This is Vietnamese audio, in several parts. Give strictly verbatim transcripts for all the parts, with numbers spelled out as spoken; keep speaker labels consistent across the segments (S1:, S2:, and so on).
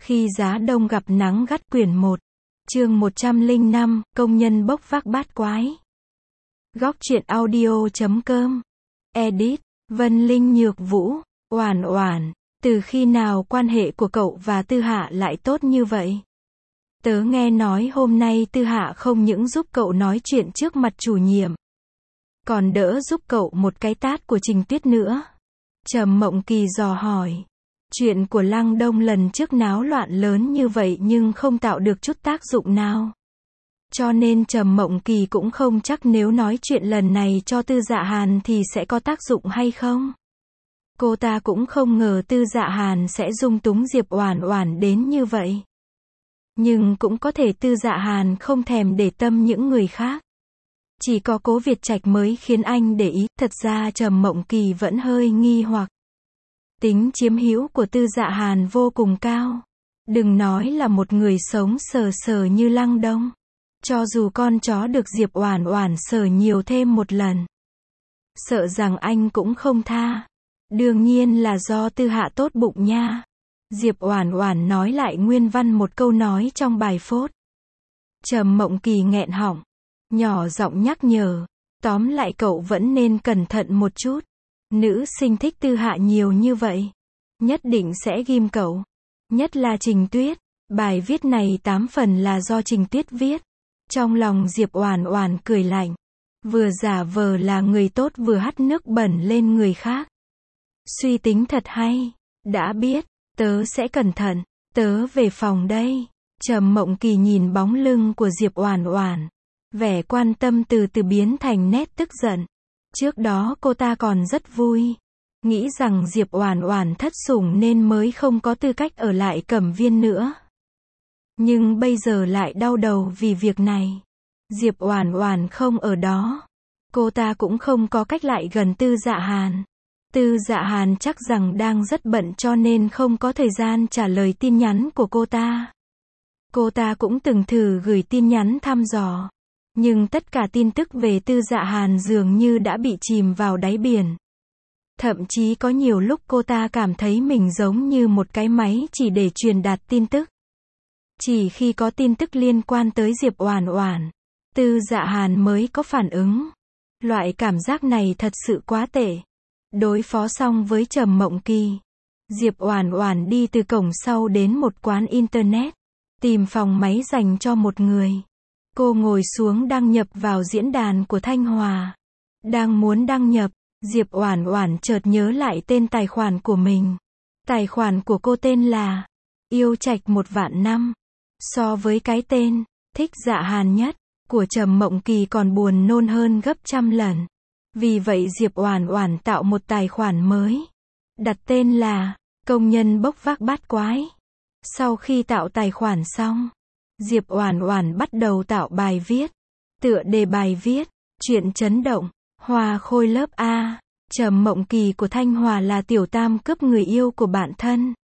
S1: Khi giá đông gặp nắng gắt quyển một. Chương một trăm lẻ năm, công nhân bốc vác bát quái. Góc truyện audio chấm com. Edit, Vân Linh Nhược Vũ, Oản Oản, từ khi nào quan hệ của cậu và Tư Hạ lại tốt như vậy? Tớ nghe nói hôm nay Tư Hạ không những giúp cậu nói chuyện trước mặt chủ nhiệm, còn đỡ giúp cậu một cái tát của Trình Tuyết nữa. Trầm Mộng Kỳ dò hỏi. Chuyện của Lăng Đông lần trước náo loạn lớn như vậy nhưng không tạo được chút tác dụng nào. Cho nên Trầm Mộng Kỳ cũng không chắc nếu nói chuyện lần này cho Tư Dạ Hàn thì sẽ có tác dụng hay không. Cô ta cũng không ngờ Tư Dạ Hàn sẽ dung túng Diệp Oản Oản đến như vậy. Nhưng cũng có thể Tư Dạ Hàn không thèm để tâm những người khác. Chỉ có Cố Việt Trạch mới khiến anh để ý, thật ra Trầm Mộng Kỳ vẫn hơi nghi hoặc. Tính chiếm hữu của Tư Dạ Hàn vô cùng cao. Đừng nói là một người sống sờ sờ như Lăng Đông. Cho dù con chó được Diệp Oản Oản sờ nhiều thêm một lần, sợ rằng anh cũng không tha. Đương nhiên là do Tư Hạ tốt bụng nha. Diệp Oản Oản nói lại nguyên văn một câu nói trong bài phốt. Trầm Mộng Kỳ nghẹn họng, nhỏ giọng nhắc nhở, tóm lại cậu vẫn nên cẩn thận một chút. Nữ sinh thích Tư Hạ nhiều như vậy, nhất định sẽ ghim cậu. Nhất là Trình Tuyết. Bài viết này tám phần là do Trình Tuyết viết. Trong lòng Diệp Oản Oản cười lạnh. Vừa giả vờ là người tốt vừa hắt nước bẩn lên người khác. Suy tính thật hay. Đã biết, tớ sẽ cẩn thận. Tớ về phòng đây. Trầm Mộng Kỳ nhìn bóng lưng của Diệp Oản Oản. Vẻ quan tâm từ từ biến thành nét tức giận. Trước đó cô ta còn rất vui. Nghĩ rằng Diệp Oản Oản thất sủng nên mới không có tư cách ở lại Cẩm Viên nữa. Nhưng bây giờ lại đau đầu vì việc này. Diệp Oản Oản không ở đó. Cô ta cũng không có cách lại gần Tư Dạ Hàn. Tư Dạ Hàn chắc rằng đang rất bận cho nên không có thời gian trả lời tin nhắn của cô ta. Cô ta cũng từng thử gửi tin nhắn thăm dò. Nhưng tất cả tin tức về Tư Dạ Hàn dường như đã bị chìm vào đáy biển. Thậm chí có nhiều lúc cô ta cảm thấy mình giống như một cái máy chỉ để truyền đạt tin tức. Chỉ khi có tin tức liên quan tới Diệp Oản Oản, Tư Dạ Hàn mới có phản ứng. Loại cảm giác này thật sự quá tệ. Đối phó xong với Trầm Mộng Kỳ, Diệp Oản Oản đi từ cổng sau đến một quán internet, tìm phòng máy dành cho một người. Cô ngồi xuống đăng nhập vào diễn đàn của Thanh Hòa. Đang muốn đăng nhập, Diệp Oản Oản chợt nhớ lại tên tài khoản của mình. Tài khoản của cô tên là Yêu Trạch một vạn năm. So với cái tên Thích Dạ Hàn nhất của Trầm Mộng Kỳ còn buồn nôn hơn gấp trăm lần. Vì vậy Diệp Oản Oản tạo một tài khoản mới, đặt tên là Công nhân bốc vác bát quái. Sau khi tạo tài khoản xong, Diệp Oản Oản bắt đầu tạo bài viết. Tựa đề bài viết: Chuyện chấn động, Hòa Khôi lớp A, Trầm Mộng Kỳ của Thanh Hòa là tiểu tam cướp người yêu của bạn thân.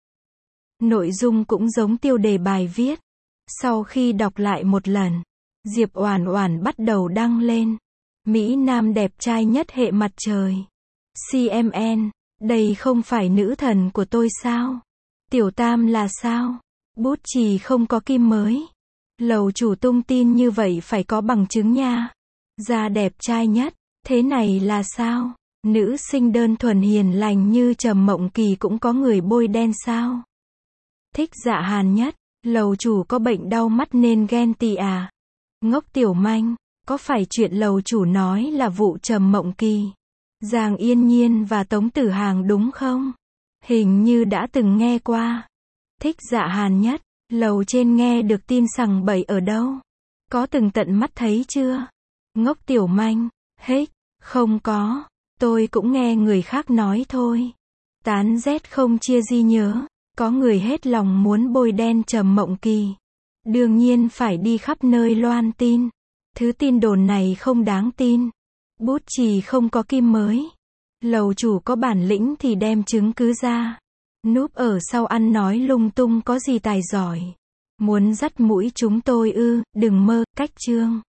S1: Nội dung cũng giống tiêu đề bài viết. Sau khi đọc lại một lần, Diệp Oản Oản bắt đầu đăng lên. Mỹ Nam đẹp trai nhất hệ mặt trời. xê em en, đây không phải nữ thần của tôi sao? Tiểu tam là sao? Bút chì không có kim mới. Lầu chủ tung tin như vậy phải có bằng chứng nha. Da đẹp trai nhất, thế này là sao? Nữ sinh đơn thuần hiền lành như Trầm Mộng Kỳ cũng có người bôi đen sao? Thích Dạ Hàn nhất, lầu chủ có bệnh đau mắt nên ghen tị à? Ngốc tiểu manh, có phải chuyện lầu chủ nói là vụ Trầm Mộng Kỳ, Giang Yên Nhiên và Tống Tử Hàng đúng không? Hình như đã từng nghe qua. Thích Dạ Hàn nhất, lầu trên nghe được tin sằng bậy ở đâu? Có từng tận mắt thấy chưa? Ngốc tiểu manh, hết, không có, tôi cũng nghe người khác nói thôi. Tán rét không chia di nhớ, có người hết lòng muốn bôi đen Trầm Mộng Kỳ. Đương nhiên phải đi khắp nơi loan tin. Thứ tin đồn này không đáng tin. Bút chì không có kim mới. Lầu chủ có bản lĩnh thì đem chứng cứ ra. Núp ở sau ăn nói lung tung có gì tài giỏi. Muốn dắt mũi chúng tôi ư, đừng mơ, cách chương.